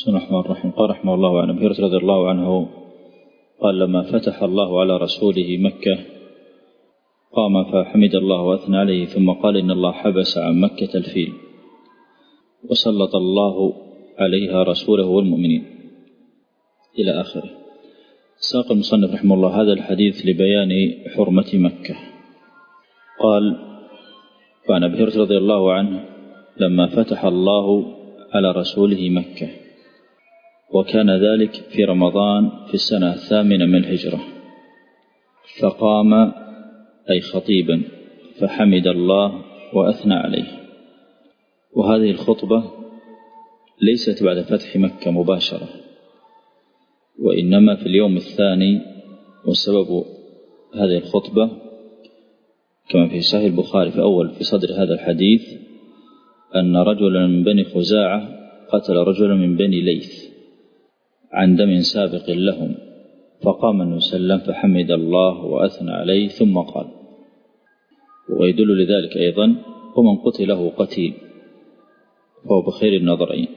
بسم الله الرحمن الرحيم. قال رحمه الله عن أبي هريرة رضي الله عنه قال لما فتح الله على رسوله مكة قام فحمد الله وأثنى عليه ثم قال إن الله حبس عن مكة الفيل وسلط الله عليها رسوله والمؤمنين إلى آخره. ساق المصنف رحمه الله هذا الحديث لبيان حرمة مكة. قال وعن أبي هريرة رضي الله عنه لما فتح الله على رسوله مكة وكان ذلك في رمضان في السنة 8 من الهجرة، فقام أي خطيبا فحمد الله وأثنى عليه. وهذه الخطبة ليست بعد فتح مكة مباشرة، وإنما في اليوم الثاني. وسبب هذه الخطبة كما في صحيح البخاري في صدر هذا الحديث أن رجلا من بني خزاعة قتل رجلا من بني ليث عن دم سابق لهم، فقام النبي صلى الله عليه وسلم فحمد الله وأثنى عليه ثم قال. ويدل لذلك أيضا ومن قتله قتيل فهو بخير النظرين.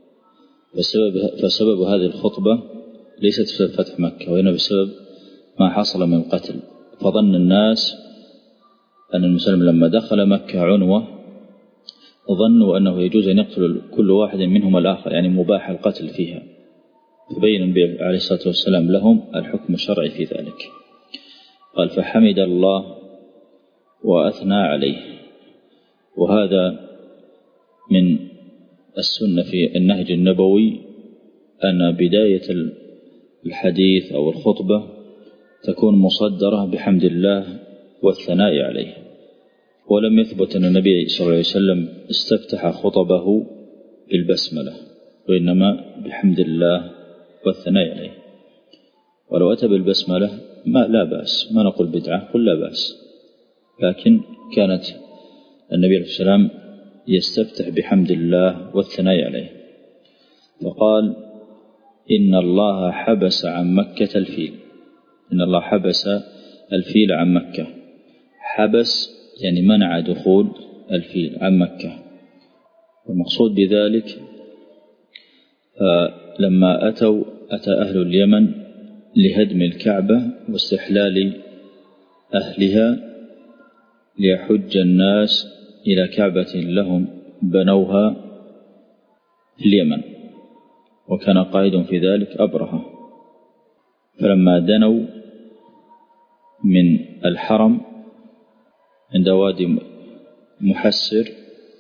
فسبب هذه الخطبة ليست بسبب فتح مكة، وإنما بسبب ما حصل من قتل. فظن الناس أن المسلم لما دخل مكة عنوة ظنوا أنه يجوز أن يقتل كل واحد منهم الآخر، يعني مباح القتل فيها، فبين النبي عليه الصلاة والسلام لهم الحكم الشرعي في ذلك. قال فحمد الله وأثنى عليه. وهذا من السنة في النهج النبوي أن بداية الحديث أو الخطبة تكون مصدرة بحمد الله والثناء عليه. ولم يثبت أن النبي صلى الله عليه وسلم استفتح خطبه بالبسملة، وإنما بحمد الله والثناء عليه. ولو أتى بالبسملة لا بأس، ما نقول بدعة، قل لا بأس، لكن كانت النبي عليه الصلاة والسلام يستفتح بحمد الله والثناء عليه. فقال إن الله حبس عن مكة الفيل. إن الله حبس الفيل عن مكة. حبس يعني منع دخول الفيل عن مكة. والمقصود بذلك لما أتى أهل اليمن لهدم الكعبة واستحلال أهلها ليحج الناس إلى كعبة لهم بنوها في اليمن، وكان قائد في ذلك أبرهة. فلما دنوا من الحرم عند وادي محسر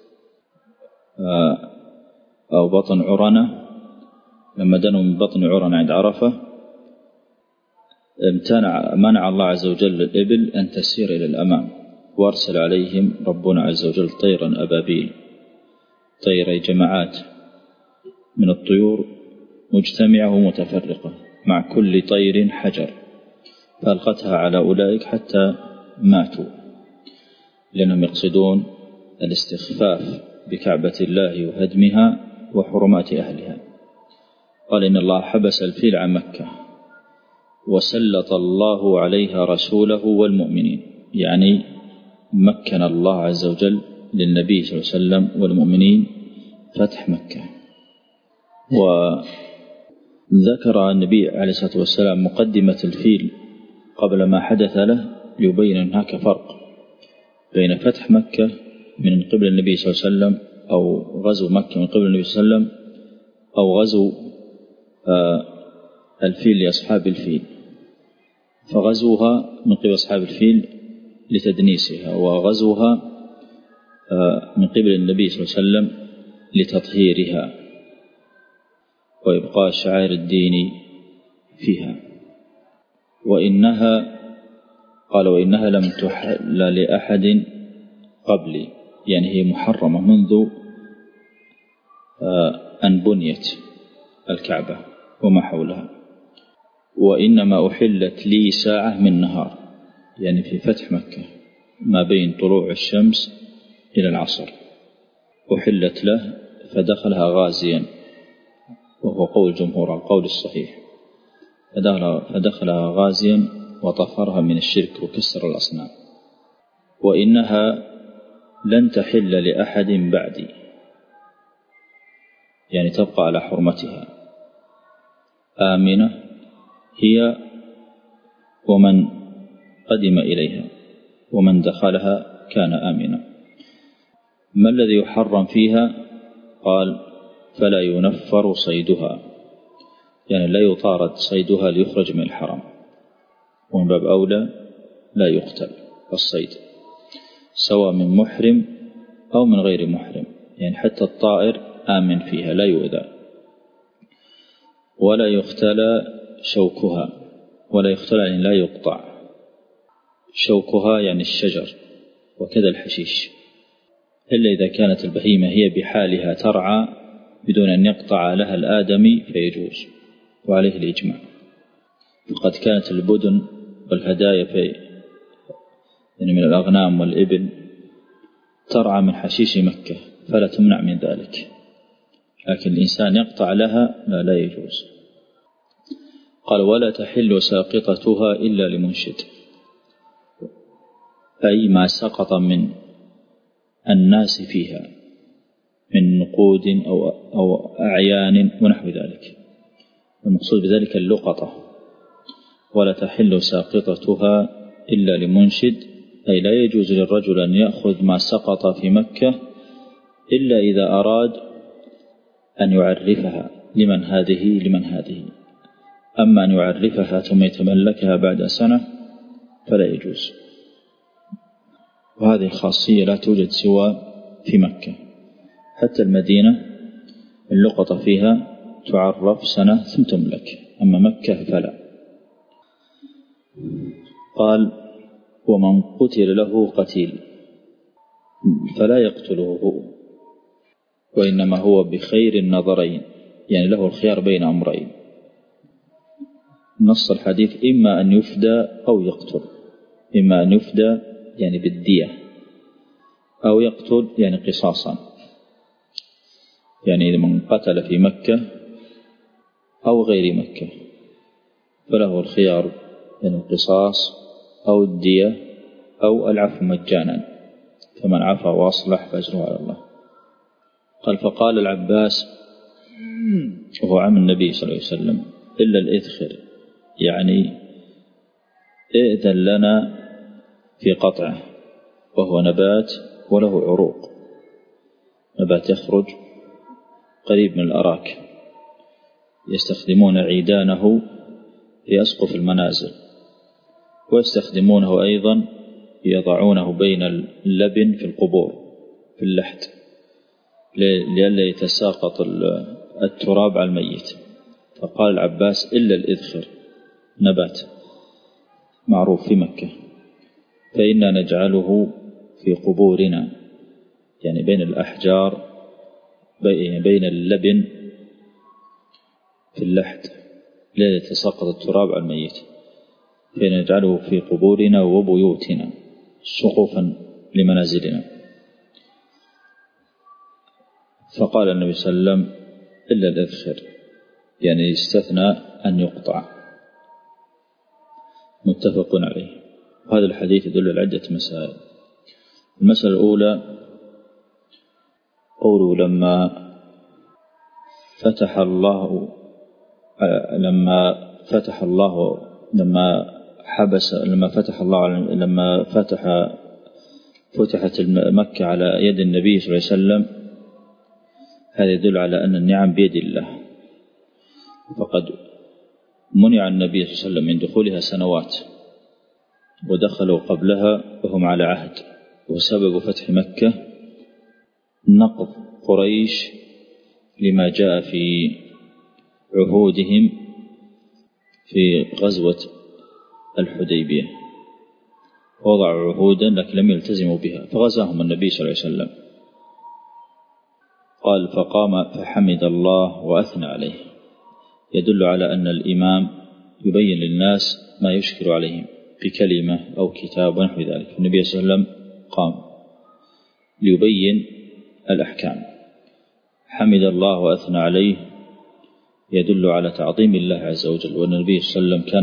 أو بطن عرنة، لما دنوا من بطن عرنة عند عرفة منع الله عز وجل الإبل أن تسير إلى الأمام، وارسل عليهم ربنا عز وجل طيرا أبابيل، طير جماعات من الطيور مجتمعة ومتفرقة، مع كل طير حجر، فألقتها على أولئك حتى ماتوا، لأنهم يقصدون الاستخفاف بكعبة الله وهدمها وحرمات أهلها. قال إن الله حبس الفيل عن مكة وسلط الله عليها رسوله والمؤمنين، يعني مكن الله عز وجل للنبي صلى الله عليه وسلم والمؤمنين فتح مكة. وذكر النبي عليه الصلاة والسلام مقدمة الفيل قبل ما حدث له ليبين أن هناك فرق بين فتح مكة من قبل النبي صلى الله عليه وسلم أو غزو مكة من قبل النبي صلى الله عليه وسلم أو غزو الفيل لأصحاب الفيل. فغزوها من قبل أصحاب الفيل لتدنيسها، وغزوها من قبل النبي صلى الله عليه وسلم لتطهيرها وإبقاء شعائر الدين فيها. وإنها لم تحل لأحد قبلي، يعني هي محرمة منذ أن بنيت الكعبة وما حولها. وإنما أحلت لي ساعة من نهار، يعني في فتح مكة ما بين طلوع الشمس إلى العصر أحلت له، فدخلها غازيا، وهو قول الجمهور القول الصحيح، فدخلها غازيا وطهرها من الشرك وكسر الأصنام. وإنها لن تحل لأحد بعدي، يعني تبقى على حرمتها آمنة هي ومن قدم إليها، ومن دخلها كان آمنا. ما الذي يحرم فيها؟ قال فلا ينفر صيدها، يعني لا يطارد صيدها ليخرج من الحرم، ومن باب أولى لا يقتل الصيد سواء من محرم أو من غير محرم، يعني حتى الطائر آمن فيها لا يؤذى. ولا يختلى شوكها، ولا يختلى يعني لا يقطع، شوكها يعني الشجر وكذا الحشيش، إلا إذا كانت البهيمة هي بحالها ترعى بدون أن يقطع لها الآدمي فيجوز، وعليه الإجماع. وقد كانت البدن والهدايا يعني من الأغنام والإبل ترعى من حشيش مكة فلا تمنع من ذلك، لكن الإنسان يقطع لها لا يجوز. قال ولا تحل ساقطتها إلا لمنشد، أي ما سقط من الناس فيها من نقود أو أعيان ونحو ذلك، المقصود بذلك اللقطة. ولا تحل ساقطتها إلا لمنشد، أي لا يجوز للرجل أن يأخذ ما سقط في مكة إلا إذا أراد أن يعرفها لمن هذه، أما أن يعرفها ثم يتملكها بعد سنة فلا يجوز. وهذه خاصية لا توجد سوى في مكة، حتى المدينة اللقطة فيها تعرف سنة ثم تملك، أما مكة فلا. قال ومن قتل له قتيل فلا يقتله هو، وإنما هو بخير النظرين، يعني له الخيار بين أمرين. نص الحديث إما أن يفدى أو يقتل، إما أن يفدى يعني بالدية، أو يقتل يعني قصاصا، يعني من قتل في مكة أو غير مكة فله الخيار يعني القصاص أو الدية أو العفو مجانا، فمن عفا وأصلح فأجره على الله. قال فقال العباس وهو عم النبي صلى الله عليه وسلم إلا الإذخر، يعني ائذن لنا في قطعه، وهو نبات وله عروق، نبات يخرج قريب من الأراك، يستخدمون عيدانه ليسقف المنازل، ويستخدمونه أيضا يضعونه بين اللبن في القبور في اللحد لئلا يتساقط التراب على الميت. فقال العباس إلا الإذخر، نبات معروف في مكة، فإنا نجعله في قبورنا، يعني بين الأحجار بين اللبن في اللحد لا يتساقط التراب على الميت، فنجعله في قبورنا وبيوتنا سقوفا لمنازلنا. فقال النبي صلى الله عليه وسلم إلا الإذخر، يعني يستثنى أن يقطع، متفق عليه. وهذا الحديث يدل على عدة مسائل. المسألة الأولى قوله لما فتح الله فتحت مكة على يد النبي صلى الله عليه وسلم، هذا يدل على أن النعم بيد الله، فقد منع النبي صلى الله عليه وسلم من دخولها سنوات، ودخلوا قبلها وهم على عهد. وسبب فتح مكة نقض قريش لما جاء في عهودهم في غزوة الحديبية، وضعوا عهودا لكن لم يلتزموا بها، فغزاهم النبي صلى الله عليه وسلم. قال فقام فحمد الله وأثنى عليه، يدل على أن الإمام يبين للناس ما يشكل عليهم بكلمة أو كتاب ونحو ذلك. النبي صلى الله عليه وسلم قام ليبين الأحكام. حمد الله وأثنى عليه يدل على تعظيم الله عز وجل، وأن النبي صلى الله عليه وسلم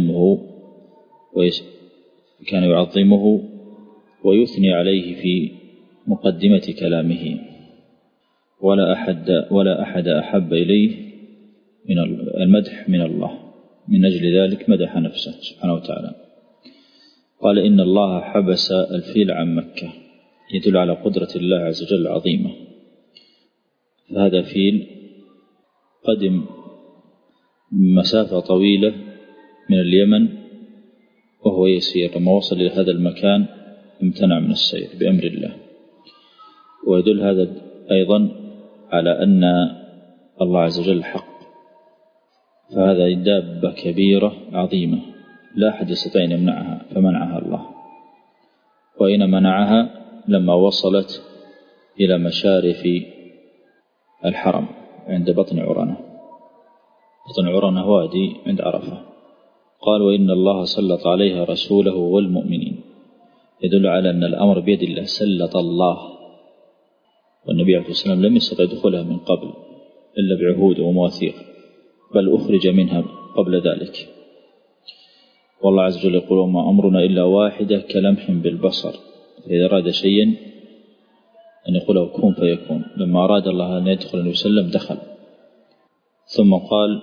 كان يعظمه ويثني عليه في مقدمة كلامه. ولا أحد أحب إليه المدح من الله، من أجل ذلك مدح نفسه سبحانه وتعالى. قال إن الله حبس الفيل عن مكة، يدل على قدرة الله عز وجل العظيمة. فهذا فيل قدم مسافة طويلة من اليمن وهو يسير، لما وصل إلى هذا المكان امتنع من السير بأمر الله. ويدل هذا أيضا على أن الله عز وجل حق، فهذا دابة كبيرة عظيمة لا أحد يستطيع أن يمنعها، فمنعها الله. وإن منعها لما وصلت إلى مشارف الحرم عند بطن عرنة. بطن عرنة وادي عند عرفة. قال وإن الله سلط عليها رسوله والمؤمنين، يدل على أن الأمر بيد الله، سلط الله. والنبي عليه الصلاة والسلام لم يستطع دخولها من قبل إلا بعهود ومواثيق، بل أخرج منها قبل ذلك. والله عز وجل يقول وما أمرنا إلا واحدة كلمح بالبصر، فإذا أراد شيئا أن يقوله كن فيكون. لما أراد الله أن يدخل النبي صلى الله عليه وسلم دخل. ثم قال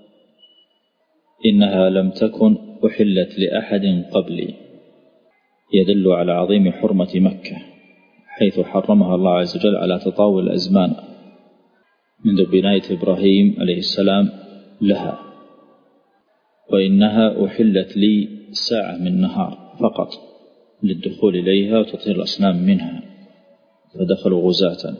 إنها لم تكن أحلت لأحد قبلي، يدل على عظيم حرمة مكة، حيث حرمها الله عز وجل على تطاول الأزمان منذ بناية إبراهيم عليه السلام لها. وإنها أحلت لي ساعة من نهار فقط للدخول إليها وتطهير الأصنام منها، فدخلوا غزاة.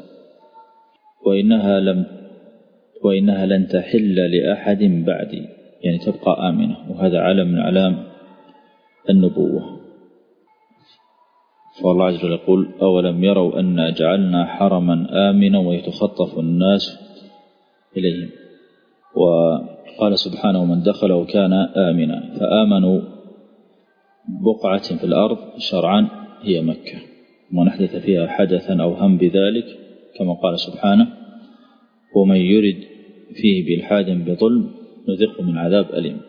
وإنها لن تحل لأحد بعدي، يعني تبقى آمنة، وهذا علم من علام النبوة. فالله عز وجل يقول أولم يروا أن جعلنا حرما آمنا ويتخطف الناس إليهم. وقال سبحانه من دخله كان آمنا، فآمنوا بقعة في الأرض شرعا هي مكة، ومن أحدث فيها حدثا أو هم بذلك، كما قال سبحانه ومن يرد فيه بإلحاد بظلم نذقه من عذاب أليم.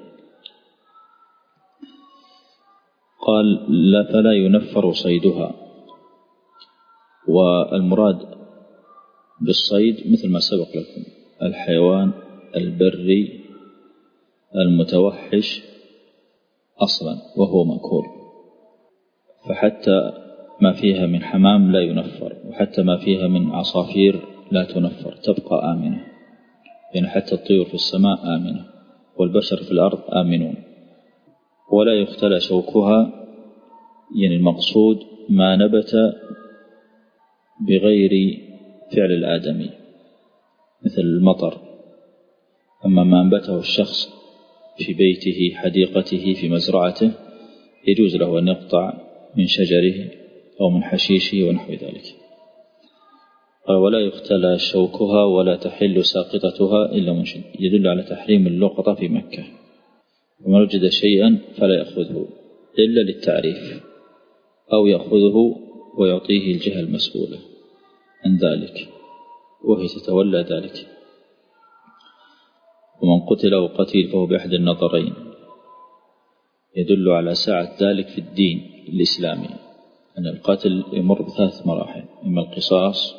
قال لا فلا ينفر صيدها. والمراد بالصيد مثل ما سبق لكم الحيوان البري المتوحش أصلا وهو مأكول، فحتى ما فيها من حمام لا ينفر، وحتى ما فيها من عصافير لا تنفر، تبقى آمنة. يعني حتى الطيور في السماء آمنة، والبشر في الأرض آمنون. ولا يختلى شوكها، يعني المقصود ما نبت بغير فعل الآدمي مثل المطر. أما ما أنبته الشخص في بيته حديقته في مزرعته يجوز له أن يقطع من شجره أو من حشيشه ونحو ذلك. ولا يختلى شوكها ولا تحل ساقطتها إلا منشد، يدل على تحريم اللقطة في مكة. ومن وجد شيئا فلا يأخذه إلا للتعريف، أو يأخذه ويعطيه الجهة المسؤولة عن ذلك وهي تتولى ذلك. ومن قتل أو قتيل فهو بأحد النظرين، يدل على سعة ذلك في الدين الإسلامي، أن القتل يمر بثلاث مراحل، إما القصاص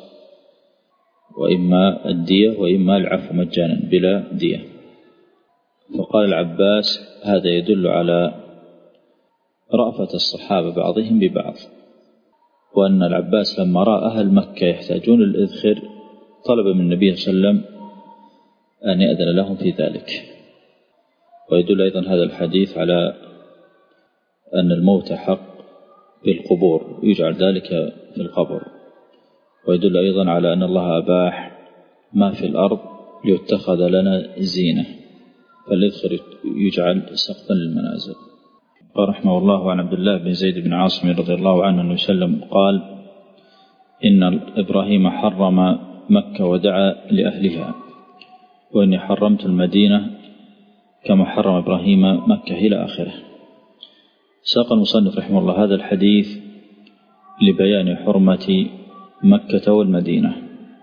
وإما الدية وإما العفو مجانا بلا دية. فقال العباس هذا يدل على رأفة الصحابة بعضهم ببعض، وأن العباس لما رأى أهل مكة يحتاجون الإذخر طلب من النبي صلى الله عليه وسلم أن يأذن لهم في ذلك. ويدل أيضا هذا الحديث على أن الموت حق بالقبور، يجعل ذلك في القبر. ويدل أيضا على أن الله أباح ما في الأرض ليتخذ لنا زينة، فالإذخر يجعل سقفا للمنازل. قال رحمه الله عن عبد الله بن زيد بن عاصم رضي الله عنه أنه وسلم قال إن إبراهيم حرم مكة ودعا لأهلها، وإني حرمت المدينة كما حرم إبراهيم مكة إلى آخره. ساق المصنف رحمه الله هذا الحديث لبيان حرمة مكة والمدينة.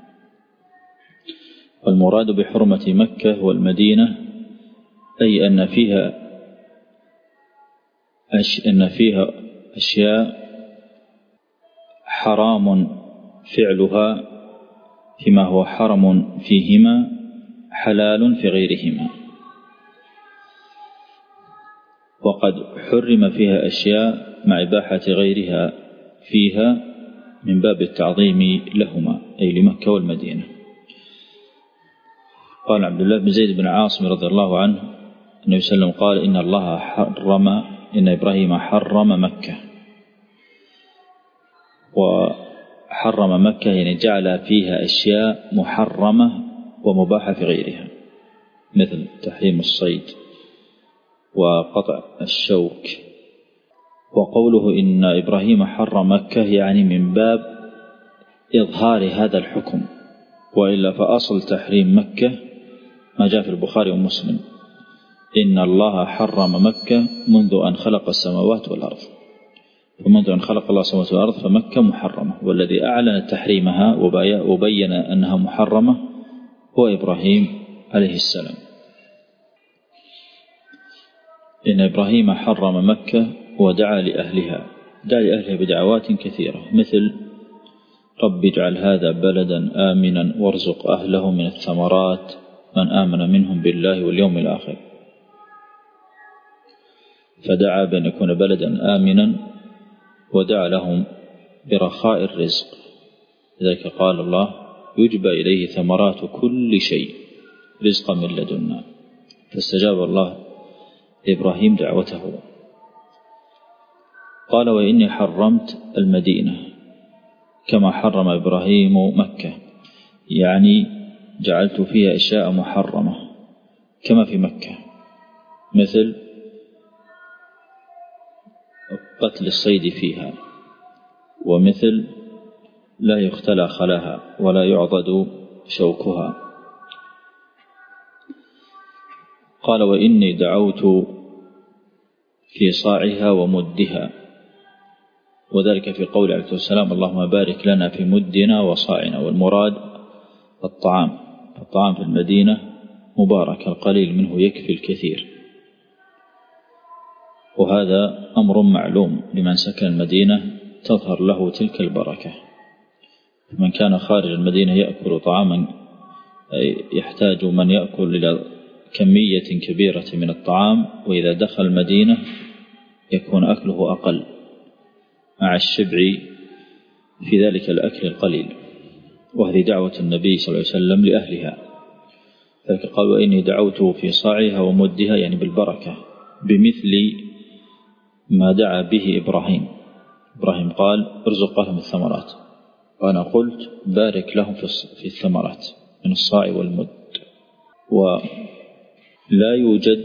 والمراد بحرمة مكة والمدينة أي أن فيها أشياء حرام فعلها فيما هو حرم فيهما حلال في غيرهما، وقد حرم فيها أشياء مع إباحة غيرها فيها من باب التعظيم لهما، أي لمكة والمدينة. قال عبد الله بن زيد بن عاصم رضي الله عنه النبي صلى الله عليه وسلم قال إن إبراهيم حرم مكة، وحرم مكة يعني جعل فيها أشياء محرمة ومباحة في غيرها، مثل تحريم الصيد وقطع الشوك. وقوله إن إبراهيم حرم مكة يعني من باب إظهار هذا الحكم، وإلا فأصل تحريم مكة ما جاء في البخاري ومسلم: إن الله حرم مكة منذ أن خلق السماوات والأرض. فمنذ أن خلق الله السماوات والأرض فمكة محرمة، والذي أعلن تحريمها وبين أنها محرمة هو إبراهيم عليه السلام. إن إبراهيم حرم مكة ودعا لأهلها، دعا لأهلها بدعوات كثيرة، مثل: رب اجعل هذا بلدا آمنا وارزق أهله من الثمرات من آمن منهم بالله واليوم الآخر. فدعا بأن يكون بلدا آمنا، ودعا لهم برخاء الرزق، لذلك قال الله: يجبى إليه ثمرات كل شيء رزقا من لدنا. فاستجاب الله إبراهيم دعوته. قال: وإني حرمت المدينة كما حرم إبراهيم مكة، يعني جعلت فيها أشياء محرمة كما في مكة، مثل قتل الصيد فيها، ومثل لا يختلى خلاها ولا يعضد شوكها. قال: وإني دعوت في صاعها ومدها، وذلك في قول عليه السلام: اللهم بارك لنا في مدنا وصاعنا. والمراد الطعام في المدينة مبارك، القليل منه يكفي الكثير، وهذا أمر معلوم لمن سكن المدينة تظهر له تلك البركة. من كان خارج المدينة يأكل طعاما يحتاج من يأكل إلى كمية كبيرة من الطعام، وإذا دخل المدينة يكون أكله أقل مع الشبع في ذلك الأكل القليل. وهذه دعوة النبي صلى الله عليه وسلم لأهلها، ذلك قال: وإني دعوت في صاعها ومدها، يعني بالبركة، بمثل ما دعا به إبراهيم قال: ارزق أهلهم الثمرات، وأنا قلت بارك لهم في الثمرات من الصاع والمد. ولا يوجد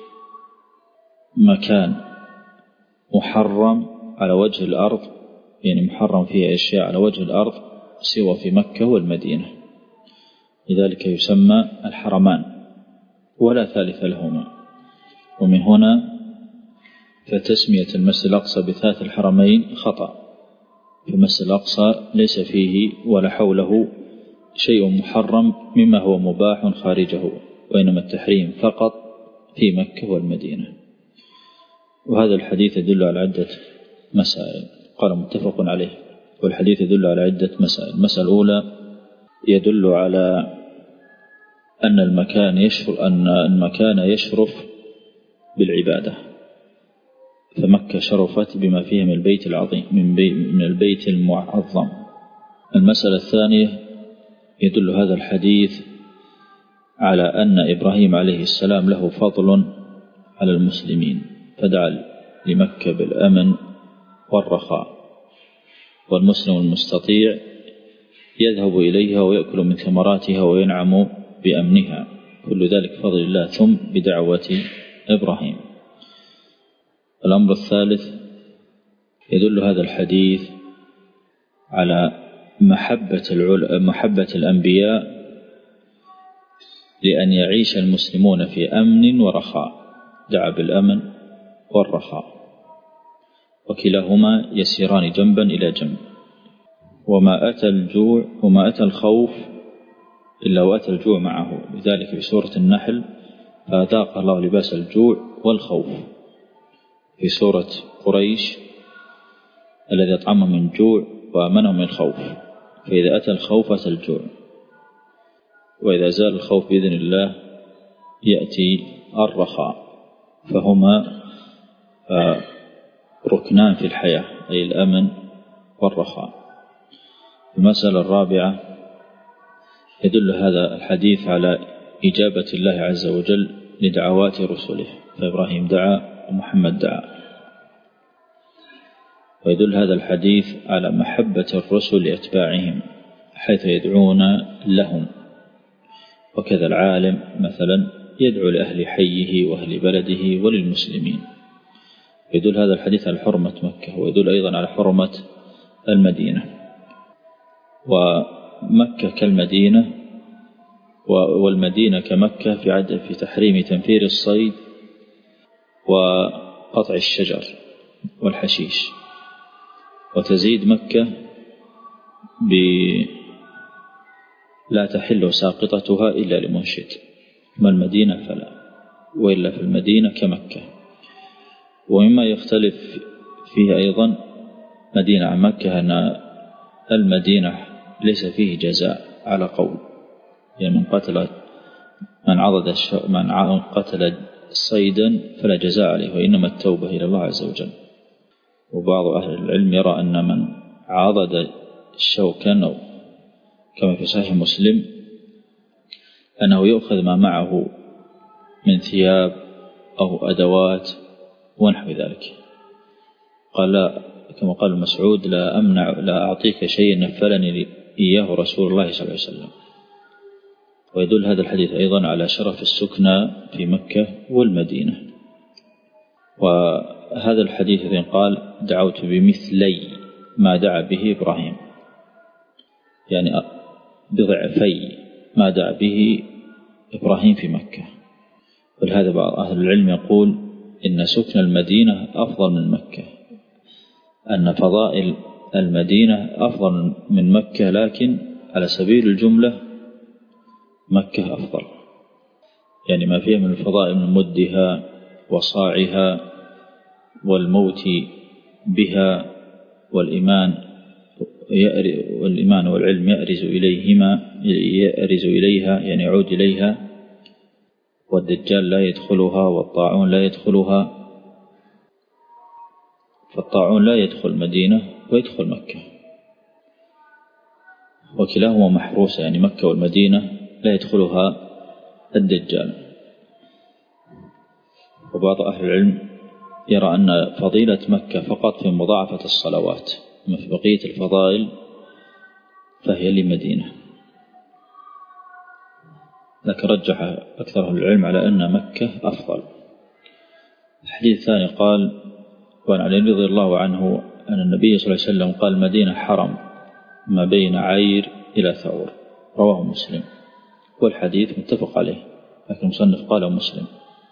مكان محرم على وجه الأرض، يعني محرم فيه أشياء على وجه الأرض، سوى في مكة والمدينة، لذلك يسمى الحرمان ولا ثالث لهما. ومن هنا فتسمية المسجد الأقصى بثالث الحرمين خطأ، فالمسجد الأقصى ليس فيه ولا حوله شيء محرم مما هو مباح خارجه، وإنما التحريم فقط في مكة والمدينة. وهذا الحديث يدل على عدة مسائل، قال متفق عليه. والحديث يدل على عدة مسائل. المسألة الأولى يدل على أن المكان يشرف بالعبادة، فمكة شرفت بما فيها من البيت العظيم، من البيت المعظم. المسألة الثانية يدل هذا الحديث على أن إبراهيم عليه السلام له فضل على المسلمين، فدعا لمكة بالأمن والرخاء، والمسلم المستطيع يذهب إليها ويأكل من ثمراتها وينعم بأمنها، كل ذلك فضل الله، ثم بدعوة إبراهيم. الأمر الثالث يدل هذا الحديث على محبة الأنبياء لأن يعيش المسلمون في أمن ورخاء، دعا بالأمن والرخاء، وكلاهما يسيران جنبا إلى جنب. وما أتى الخوف إلا وأتى الجوع معه، لذلك في سورة النحل: فأذاق الله لباس الجوع والخوف. في سورة قريش: الذي أطعمهم من جوع وآمنهم من خوف. فإذا أتى الخوف أتى الجوع. وإذا زال الخوف بإذن الله يأتي الرخاء، فهما ركنان في الحياة، أي الأمن والرخاء. المسألة الرابعة: يدل هذا الحديث على إجابة الله عز وجل لدعوات رسله، فإبراهيم دعا ومحمد دعا. ويدل هذا الحديث على محبة الرسل لأتباعهم حيث يدعون لهم، وكذا العالم مثلا يدعو لأهل حيه وأهل بلده وللمسلمين. يدل هذا الحديث على حرمة مكة، ويدل أيضا على حرمة المدينة. ومكة كالمدينة، والمدينة كمكة في تحريم تنفير الصيد وقطع الشجر والحشيش. وتزيد مكة لا تحل ساقطتها إلا لمنشد، ما المدينة فلا، وإلا في المدينة كمكة. ومما يختلف فيه أيضا مدينة عن مكة أن المدينة ليس فيه جزاء على قول، يعني من قتل صيدا فلا جزاء عليه، وإنما التوبة إلى الله عز وجل. وبعض أهل العلم يرى أن من عضد شوكا كما في صحيح مسلم أنه يؤخذ ما معه من ثياب أو أدوات ونحو ذلك. قال لا، كما قال مسعود: لا أعطيك شيء نفلني إياه رسول الله صلى الله عليه وسلم. ويدل هذا الحديث أيضا على شرف السكنى في مكة والمدينة. وهذا الحديث إذن قال: دعوت بمثلي ما دعا به إبراهيم، يعني بضعفي ما دعا به إبراهيم في مكة. ولهذا بعض أهل العلم يقول إن سكن المدينة أفضل من مكة، أن فضائل المدينة أفضل من مكة، لكن على سبيل الجملة مكة أفضل، يعني ما فيها من الفضائل من مدها وصاعها والموت بها والإيمان والعلم يأرز إليها، يعني يعود إليها، والدجال لا يدخلها والطاعون لا يدخلها. فالطاعون لا يدخل مدينة ويدخل مكة، وكلاهما محروسة، يعني مكة والمدينة لا يدخلها الدجال. وبعض أهل العلم يرى أن فضيلة مكة فقط في مضاعفة الصلوات، أما في بقية الفضائل فهي لمدينة. لكن رجح أكثر أهل العلم على أن مكة أفضل. الحديث الثاني قال: وعن علي رضي الله عنه أن النبي صلى الله عليه وسلم قال: المدينة حرم ما بين عير إلى ثور، رواه مسلم. والحديث متفق عليه، لكن المصنف قاله مسلم.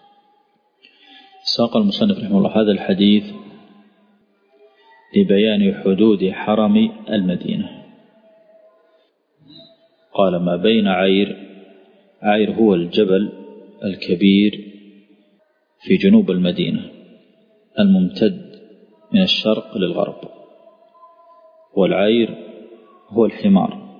ساق المصنف رحمه الله هذا الحديث لبيان حدود حرم المدينة. قال: ما بين عير هو الجبل الكبير في جنوب المدينة الممتد من الشرق للغرب، والعير هو الحمار.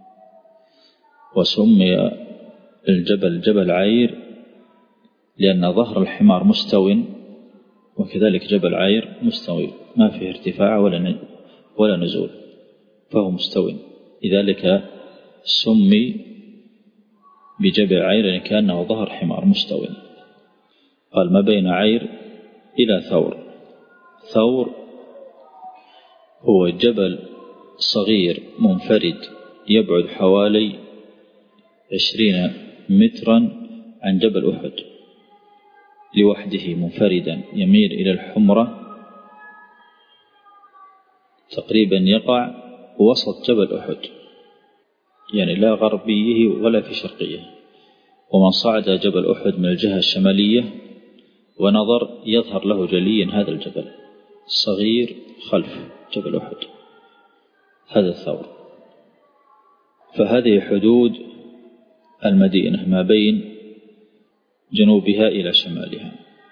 وسمي الجبل جبل عير لأن ظهر الحمار مستو، وكذلك جبل عير مستوي ما فيه ارتفاع ولا نزول، فهو مستوي، لذلك سمي بجبل عير لأن كأنه ظهر حمار مستوي. قال: ما بين عير إلى ثور. ثور هو جبل صغير منفرد يبعد حوالي 20 مترا عن جبل أحد لوحده منفردا، يميل إلى الحمرة تقريبا، يقع وسط جبل أحد، يعني لا غربيه ولا في شرقيه. ومن صعد جبل أحد من الجهة الشمالية ونظر يظهر له جليا هذا الجبل الصغير خلف جبل أحد، هذا الثور. فهذه حدود المدينة ما بين جنوبها إلى شمالها.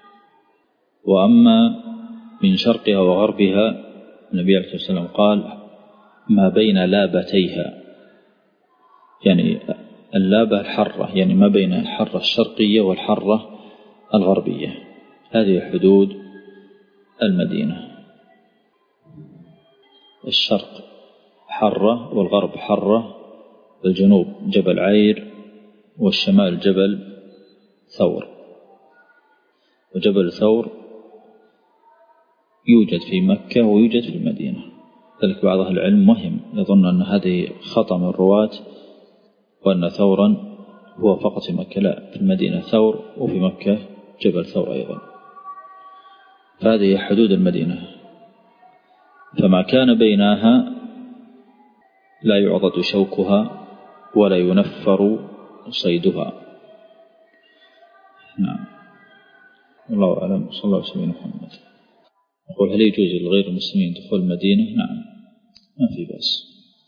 وأما من شرقها وغربها النبي عليه الصلاة والسلام قال: ما بين لابتيها، يعني اللابة الحرة، يعني ما بين الحرة الشرقية والحرة الغربية. هذه حدود المدينة. الشرق حرة والغرب حرة، الجنوب جبل عير والشمال جبل ثور. وجبل ثور يوجد في مكة ويوجد في المدينة، ذلك بعض أهل العلم وهم يظن أن هذه خطأ من الرواة وأن ثورا هو فقط في مكة، لا، في المدينة ثور وفي مكة جبل ثور أيضا. فهذه حدود المدينة، فما كان بينها لا يعضد شوكها ولا ينفر صيدها. نعم، الله أعلم. صلى الله عليه وسلم. محمد يقول: هل يجوز لغير المسلمين دخول المدينة؟ نعم، ما في بأس.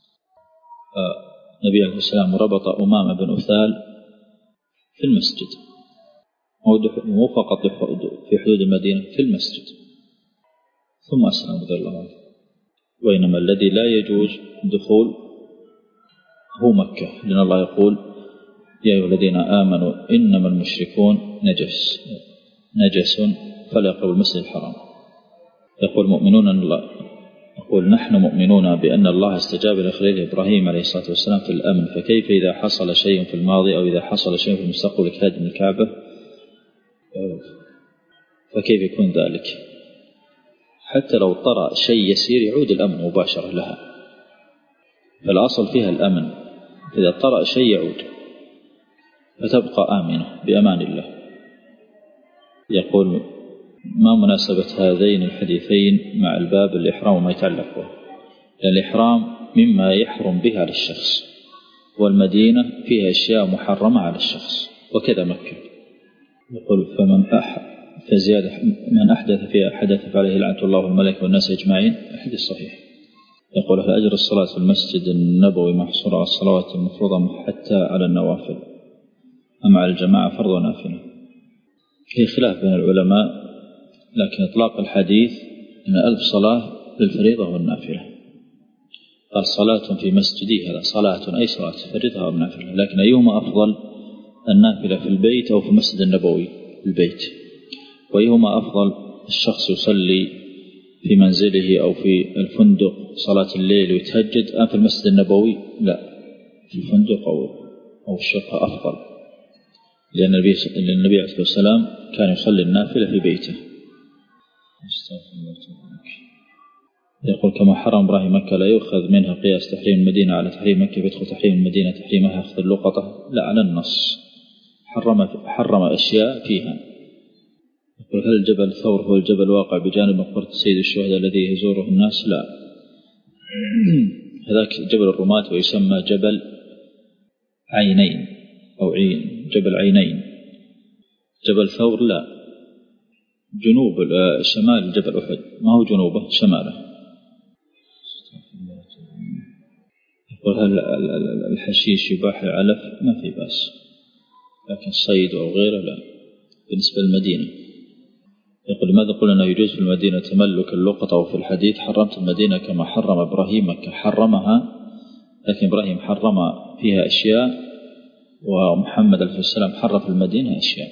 النبي عليه السلام ربط أمامة بن أثال في المسجد، مو فقط في حدود المدينة، في المسجد، ثم أسلم رضي الله عنه. وإنما الذي لا يجوز دخول هو مكة، لأن الله يقول: يا أيها الذين آمنوا إنما المشركون نجس فلا يقربوا المسجد الحرام. يقول مؤمنون أن الله، يقول: نحن مؤمنون بأن الله استجاب لخليل إبراهيم عليه الصلاة والسلام في الأمن، فكيف إذا حصل شيء في الماضي أو إذا حصل شيء في المستقبل كهدم الكعبة، فكيف يكون ذلك؟ حتى لو طرأ شيء يسير يعود الأمن مباشرة لها، فالأصل فيها الأمن. إذا طرأ شيء يعود، فتبقى آمنة بأمان الله. يقول: ما مناسبة هذين الحديثين مع الباب الإحرام وما يتعلق به؟ الإحرام مما يحرم به على الشخص، والمدينة فيها أشياء محرمة على الشخص، وكذا مكة. يقول: فزيادة من أحدث فيها حدث فعليه لعنة الله والملائكة والناس أجمعين. حديث صحيح. يقول: هل أجر الصلاة في المسجد النبوي محصور على الصلوات المفروضة حتى على النوافل أم على الجماعة فرض ونافلة؟ في خلاف بين العلماء، لكن إطلاق الحديث أن 1000 صلاة للفريضة والنافلة. قال: صلاة في مسجدي، هذا صلاة أي صلاة فريضة أو نافلة، لكن أيهما أفضل، النافلة في البيت أو في المسجد النبوي في البيت؟ وأيهما أفضل، الشخص يصلي في منزله أو في الفندق صلاة الليل ويتهجد، أم في المسجد النبوي؟ لا، في الفندق أو الشقة أفضل، لأن النبي عليه الصلاة والسلام كان يصلي النافلة في بيته. يقول: كما حرم إبراهيم مكة لا يؤخذ منها قياس تحريم المدينة على تحريم مكة، فيدخل تحريم المدينة تحريمها أخذ اللقطة؟ لا، على النص حرم أشياء فيها. يقول: هل جبل ثور هو الجبل الواقع بجانب مقبرة سيد الشهداء الذي يزوره الناس؟ لا، هذاك جبل الرماة ويسمى جبل عينين أو جبل عينين. جبل ثور لا، جنوب شمال جبل أحد، ما هو جنوبه، شماله. يقول: هل الحشيش يباح العلف؟ ما في بأس، لكن الصيد أو غيره لا. بالنسبة للمدينة، يقول: لماذا قلنا أنه يجوز في المدينة تملك اللقطة، وفي الحديث حرمت المدينة كما حرم إبراهيم مكة؟ حرمها، لكن إبراهيم حرم فيها أشياء، ومحمد عليه السلام حرم في المدينة أشياء.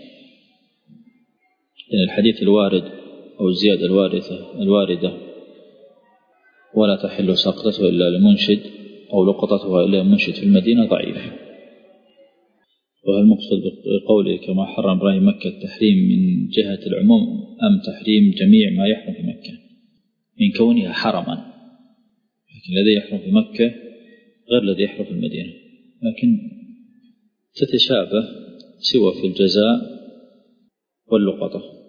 يعني الحديث الوارد أو الزيادة الواردة ولا تحل سقطته إلا لمنشد أو لقطتها إلا لمنشد في المدينة ضعيف. وهل مقصود بقوله كما حرم إبراهيم مكة التحريم من جهة العموم أم تحريم جميع ما يحرم في مكة من كونها حرما؟ لكن الذي يحرم في مكة غير الذي يحرم في المدينة، لكن تتشابه سوى في الجزاء واللقطة.